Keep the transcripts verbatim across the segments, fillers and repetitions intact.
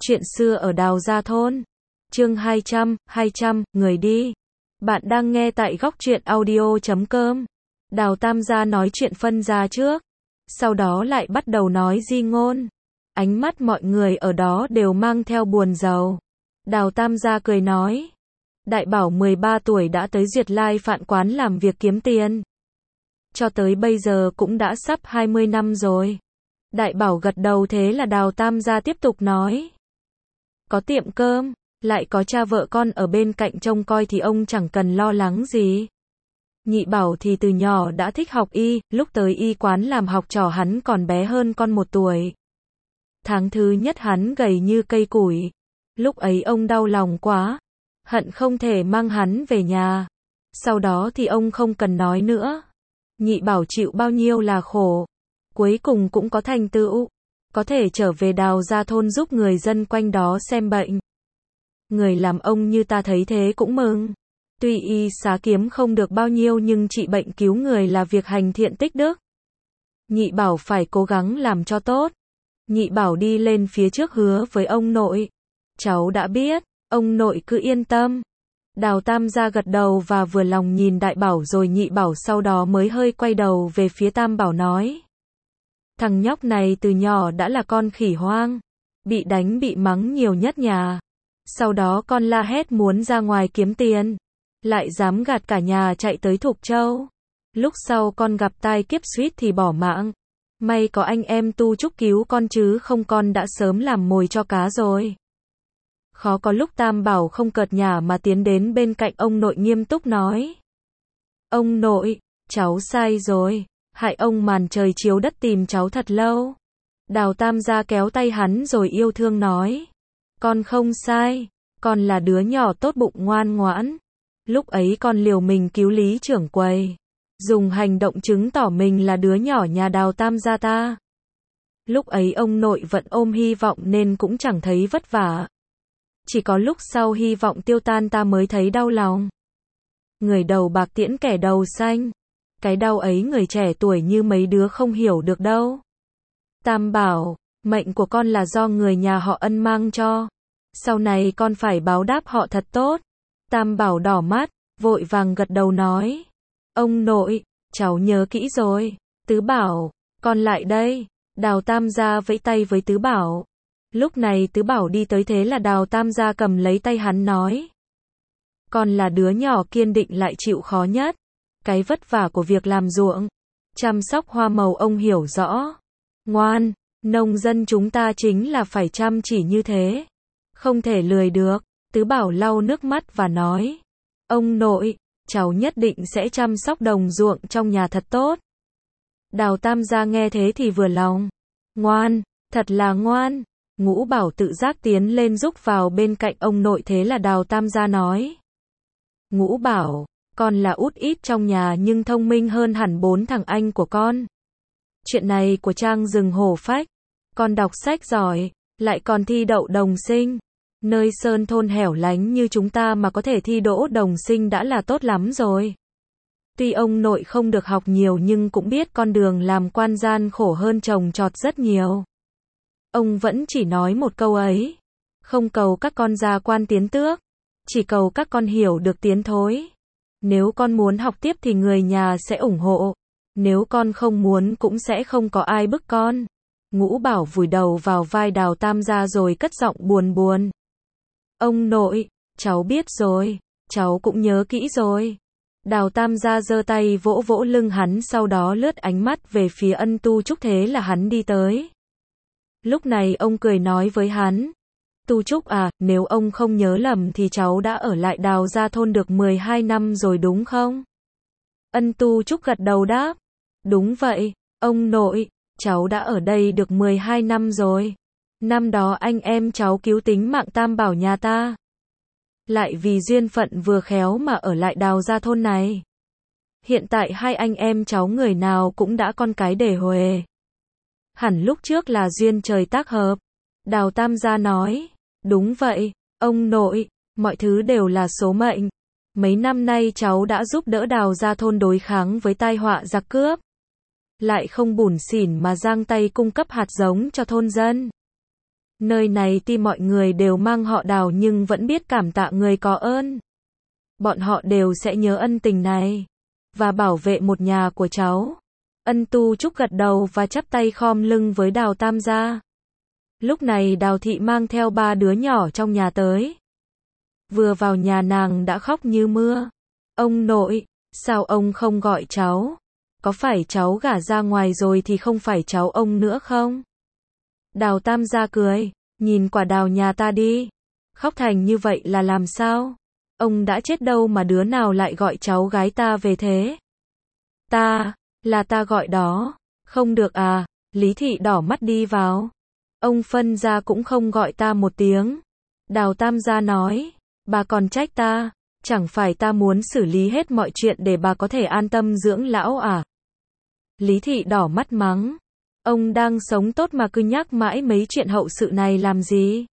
Chuyện xưa ở Đào Gia Thôn. Chương hai trăm, hai trăm, người đi. Bạn đang nghe tại góc truyện audio chấm com. Đào Tam gia nói chuyện phân gia trước. Sau đó lại bắt đầu nói di ngôn. Ánh mắt mọi người ở đó đều mang theo buồn rầu. Đào Tam gia cười nói. Đại bảo mười ba tuổi đã tới Duyệt Lai Phạn Quán làm việc kiếm tiền. Cho tới bây giờ cũng đã sắp hai mươi năm rồi. Đại bảo gật đầu, thế là Đào Tam gia tiếp tục nói. Có tiệm cơm, lại có cha vợ con ở bên cạnh trông coi thì ông chẳng cần lo lắng gì. Nhị bảo thì từ nhỏ đã thích học y, lúc tới y quán làm học trò hắn còn bé hơn con một tuổi. Tháng thứ nhất hắn gầy như cây củi. Lúc ấy ông đau lòng quá, hận không thể mang hắn về nhà. Sau đó thì ông không cần nói nữa. Nhị bảo chịu bao nhiêu là khổ, cuối cùng cũng có thành tựu, có thể trở về Đào Gia Thôn giúp người dân quanh đó xem bệnh. Người làm ông như ta thấy thế cũng mừng. Tuy y xá kiếm không được bao nhiêu nhưng trị bệnh cứu người là việc hành thiện tích đức. Nhị bảo phải cố gắng làm cho tốt. Nhị bảo đi lên phía trước hứa với ông nội. Cháu đã biết, ông nội cứ yên tâm. Đào Tam gia gật đầu và vừa lòng nhìn đại bảo rồi nhị bảo sau đó mới hơi quay đầu về phía Tam bảo nói. Thằng nhóc này từ nhỏ đã là con khỉ hoang. Bị đánh bị mắng nhiều nhất nhà. Sau đó con la hét muốn ra ngoài kiếm tiền. Lại dám gạt cả nhà chạy tới Thục Châu. Lúc sau con gặp tai kiếp suýt thì bỏ mạng. May có anh em Tu Trúc cứu con chứ không con đã sớm làm mồi cho cá rồi. Khó có lúc Tam bảo không cợt nhả mà tiến đến bên cạnh ông nội nghiêm túc nói. Ông nội, cháu sai rồi. Hại ông màn trời chiếu đất tìm cháu thật lâu. Đào Tam gia kéo tay hắn rồi yêu thương nói. Con không sai, con là đứa nhỏ tốt bụng ngoan ngoãn. Lúc ấy con liều mình cứu Lý trưởng quầy. Dùng hành động chứng tỏ mình là đứa nhỏ nhà Đào Tam gia ta. Lúc ấy ông nội vẫn ôm hy vọng nên cũng chẳng thấy vất vả. Chỉ có lúc sau hy vọng tiêu tan ta mới thấy đau lòng. Người đầu bạc tiễn kẻ đầu xanh. Cái đau ấy người trẻ tuổi như mấy đứa không hiểu được đâu. Tam bảo, mệnh của con là do người nhà họ Ân mang cho. Sau này con phải báo đáp họ thật tốt. Tam bảo đỏ mắt, vội vàng gật đầu nói. Ông nội, cháu nhớ kỹ rồi. Tứ bảo, con lại đây. Đào Tam gia vẫy tay với Tứ bảo. Lúc này Tứ bảo đi tới thế là Đào Tam gia cầm lấy tay hắn nói. Con là đứa nhỏ kiên định lại chịu khó nhất. Cái vất vả của việc làm ruộng, chăm sóc hoa màu ông hiểu rõ. Ngoan, nông dân chúng ta chính là phải chăm chỉ như thế. Không thể lười được. Tứ bảo lau nước mắt và nói. Ông nội, cháu nhất định sẽ chăm sóc đồng ruộng trong nhà thật tốt. Đào Tam gia nghe thế thì vừa lòng. Ngoan, thật là ngoan. Ngũ bảo tự giác tiến lên giúp vào bên cạnh ông nội thế là Đào Tam gia nói. Ngũ bảo, con là út ít trong nhà nhưng thông minh hơn hẳn bốn thằng anh của con. Chuyện này của Trang rừng hổ phách. Con đọc sách giỏi, lại còn thi đậu đồng sinh. Nơi sơn thôn hẻo lánh như chúng ta mà có thể thi đỗ đồng sinh đã là tốt lắm rồi. Tuy ông nội không được học nhiều nhưng cũng biết con đường làm quan gian khổ hơn trồng trọt rất nhiều. Ông vẫn chỉ nói một câu ấy. Không cầu các con ra quan tiến tước. Chỉ cầu các con hiểu được tiến thối. Nếu con muốn học tiếp thì người nhà sẽ ủng hộ. Nếu con không muốn cũng sẽ không có ai bức con. Ngũ bảo vùi đầu vào vai Đào Tam gia rồi cất giọng buồn buồn. Ông nội, cháu biết rồi, cháu cũng nhớ kỹ rồi. Đào Tam gia giơ tay vỗ vỗ lưng hắn sau đó lướt ánh mắt về phía Ân Tu Trúc thế là hắn đi tới. Lúc này ông cười nói với hắn. Tu Trúc à, nếu ông không nhớ lầm thì cháu đã ở lại Đào Gia Thôn được mười hai năm rồi đúng không? Ân Tu Trúc gật đầu đáp. Đúng vậy, ông nội, cháu đã ở đây được mười hai năm rồi. Năm đó anh em cháu cứu tính mạng Tam bảo nhà ta. Lại vì duyên phận vừa khéo mà ở lại Đào Gia Thôn này. Hiện tại hai anh em cháu người nào cũng đã con cái để huề. Hẳn lúc trước là duyên trời tác hợp. Đào Tam gia nói. Đúng vậy, ông nội, mọi thứ đều là số mệnh. Mấy năm nay cháu đã giúp đỡ Đào Gia Thôn đối kháng với tai họa giặc cướp. Lại không bủn xỉn mà giang tay cung cấp hạt giống cho thôn dân. Nơi này tuy mọi người đều mang họ Đào nhưng vẫn biết cảm tạ người có ơn. Bọn họ đều sẽ nhớ ân tình này và bảo vệ một nhà của cháu. Ân Tu Trúc gật đầu và chắp tay khom lưng với Đào Tam gia. Lúc này Đào Thị mang theo ba đứa nhỏ trong nhà tới. Vừa vào nhà nàng đã khóc như mưa. Ông nội, sao ông không gọi cháu? Có phải cháu gả ra ngoài rồi thì không phải cháu ông nữa không? Đào Tam gia cười, nhìn quả đào nhà ta đi. Khóc thành như vậy là làm sao? Ông đã chết đâu mà đứa nào lại gọi cháu gái ta về thế? Ta, là ta gọi đó. Không được à? Lý Thị đỏ mắt đi vào. Ông phân gia cũng không gọi ta một tiếng. Đào Tam gia nói, bà còn trách ta, chẳng phải ta muốn xử lý hết mọi chuyện để bà có thể an tâm dưỡng lão à? Lý Thị đỏ mắt mắng, ông đang sống tốt mà cứ nhắc mãi mấy chuyện hậu sự này làm gì?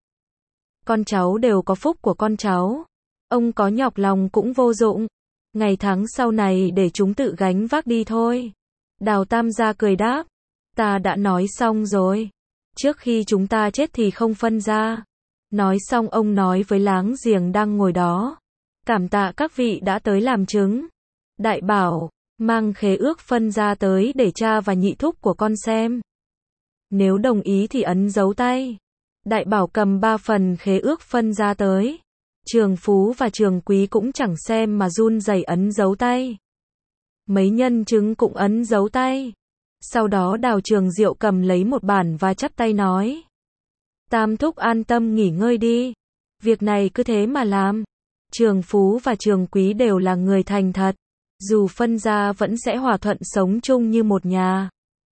Con cháu đều có phúc của con cháu, ông có nhọc lòng cũng vô dụng, ngày tháng sau này để chúng tự gánh vác đi thôi. Đào Tam gia cười đáp, ta đã nói xong rồi, trước khi chúng ta chết thì không phân ra. Nói xong ông nói với láng giềng đang ngồi đó, cảm tạ các vị đã tới làm chứng. Đại bảo, mang khế ước phân ra tới để cha và nhị thúc của con xem. Nếu đồng ý thì ấn dấu tay. Đại bảo cầm ba phần khế ước phân ra tới. Trường Phú và Trường Quý cũng chẳng xem mà run rẩy ấn dấu tay. Mấy nhân chứng cũng ấn dấu tay. Sau đó Đào Trường Diệu cầm lấy một bản và chắp tay nói, Tam thúc an tâm nghỉ ngơi đi. Việc này cứ thế mà làm. Trường Phú và Trường Quý đều là người thành thật. Dù phân ra vẫn sẽ hòa thuận sống chung như một nhà.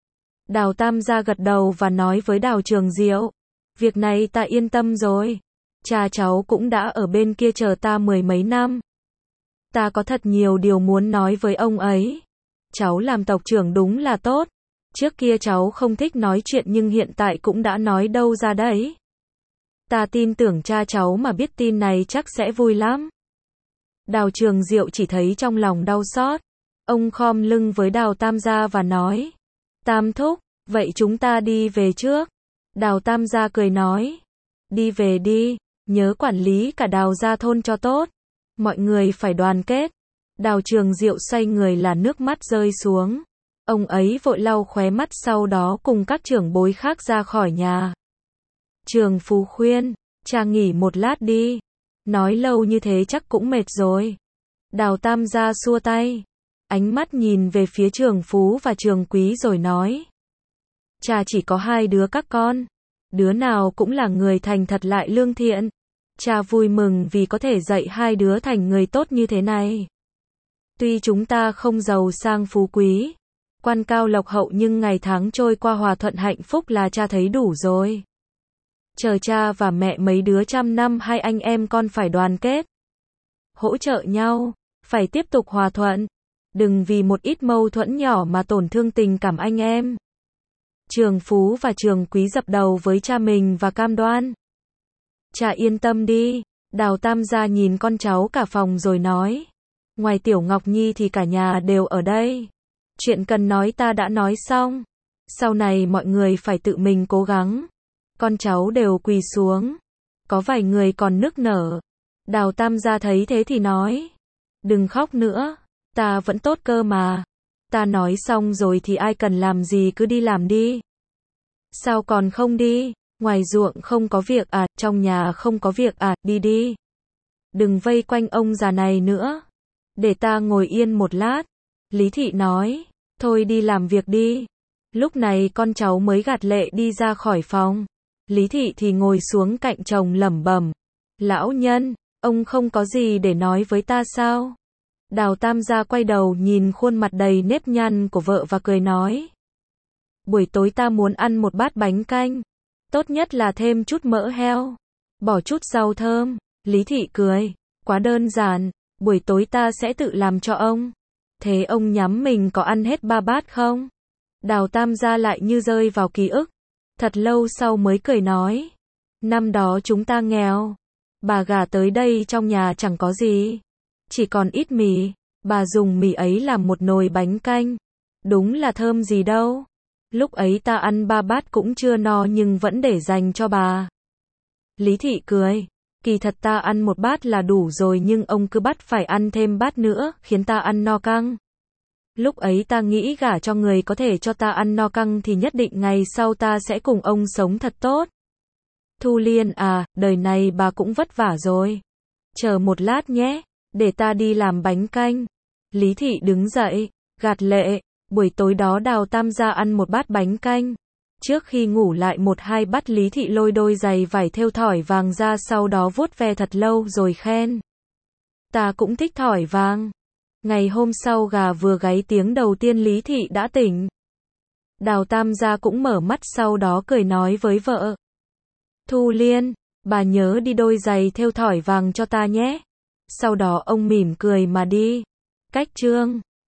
Đào Tam gia gật đầu và nói với Đào Trường Diệu, việc này ta yên tâm rồi. Cha cháu cũng đã ở bên kia chờ ta mười mấy năm. Ta có thật nhiều điều muốn nói với ông ấy. Cháu làm tộc trưởng đúng là tốt. Trước kia cháu không thích nói chuyện nhưng hiện tại cũng đã nói đâu ra đấy. Ta tin tưởng cha cháu mà biết tin này chắc sẽ vui lắm. Đào Trường Diệu chỉ thấy trong lòng đau xót. Ông khom lưng với Đào Tam gia và nói, Tam thúc, vậy chúng ta đi về trước. Đào Tam gia cười nói, đi về đi, nhớ quản lý cả Đào gia thôn cho tốt. Mọi người phải đoàn kết. Đào Trường Diệu xoay người là nước mắt rơi xuống. Ông ấy vội lau khóe mắt sau đó cùng các trưởng bối khác ra khỏi nhà. Trường Phú khuyên, cha nghỉ một lát đi. Nói lâu như thế chắc cũng mệt rồi. Đào Tam gia xua tay. Ánh mắt nhìn về phía Trường Phú và Trường Quý rồi nói. Cha chỉ có hai đứa các con. Đứa nào cũng là người thành thật lại lương thiện. Cha vui mừng vì có thể dạy hai đứa thành người tốt như thế này. Tuy chúng ta không giàu sang phú quý, quan cao lộc hậu nhưng ngày tháng trôi qua hòa thuận hạnh phúc là cha thấy đủ rồi. Chờ cha và mẹ mấy đứa trăm năm hai anh em con phải đoàn kết. Hỗ trợ nhau, phải tiếp tục hòa thuận. Đừng vì một ít mâu thuẫn nhỏ mà tổn thương tình cảm anh em. Trường Phú và Trường Quý dập đầu với cha mình và cam đoan. Cha yên tâm đi. Đào Tam gia nhìn con cháu cả phòng rồi nói. Ngoài Tiểu Ngọc Nhi thì cả nhà đều ở đây. Chuyện cần nói ta đã nói xong. Sau này mọi người phải tự mình cố gắng. Con cháu đều quỳ xuống. Có vài người còn nức nở. Đào Tam gia thấy thế thì nói. Đừng khóc nữa. Ta vẫn tốt cơ mà. Ta nói xong rồi thì ai cần làm gì cứ đi làm đi. Sao còn không đi? Ngoài ruộng không có việc à, trong nhà không có việc à, đi đi. Đừng vây quanh ông già này nữa. Để ta ngồi yên một lát. Lý Thị nói, thôi đi làm việc đi. Lúc này con cháu mới gạt lệ đi ra khỏi phòng. Lý Thị thì ngồi xuống cạnh chồng lẩm bẩm. Lão nhân, ông không có gì để nói với ta sao? Đào Tam gia quay đầu nhìn khuôn mặt đầy nếp nhăn của vợ và cười nói. Buổi tối ta muốn ăn một bát bánh canh. Tốt nhất là thêm chút mỡ heo. Bỏ chút rau thơm. Lý Thị cười. Quá đơn giản. Buổi tối ta sẽ tự làm cho ông. Thế ông nhắm mình có ăn hết ba bát không? Đào Tam gia lại như rơi vào ký ức. Thật lâu sau mới cười nói. Năm đó chúng ta nghèo. Bà gả tới đây trong nhà chẳng có gì. Chỉ còn ít mì. Bà dùng mì ấy làm một nồi bánh canh. Đúng là thơm gì đâu. Lúc ấy ta ăn ba bát cũng chưa no nhưng vẫn để dành cho bà. Lý Thị cười. Kỳ thật ta ăn một bát là đủ rồi nhưng ông cứ bắt phải ăn thêm bát nữa, khiến ta ăn no căng. Lúc ấy ta nghĩ gả cho người có thể cho ta ăn no căng thì nhất định ngày sau ta sẽ cùng ông sống thật tốt. Thu Liên à, đời này bà cũng vất vả rồi. Chờ một lát nhé, để ta đi làm bánh canh. Lý Thị đứng dậy, gạt lệ, buổi tối đó Đào Tam gia ăn một bát bánh canh. Trước khi ngủ lại một hai bắt Lý Thị lôi đôi giày vải thêu thỏi vàng ra, sau đó vuốt ve thật lâu rồi khen. Ta cũng thích thỏi vàng. Ngày hôm sau gà vừa gáy tiếng đầu tiên Lý Thị đã tỉnh. Đào Tam gia cũng mở mắt, sau đó cười nói với vợ. Thu Liên, bà nhớ đi đôi giày thêu thỏi vàng cho ta nhé. Sau đó ông mỉm cười mà đi. Cách chương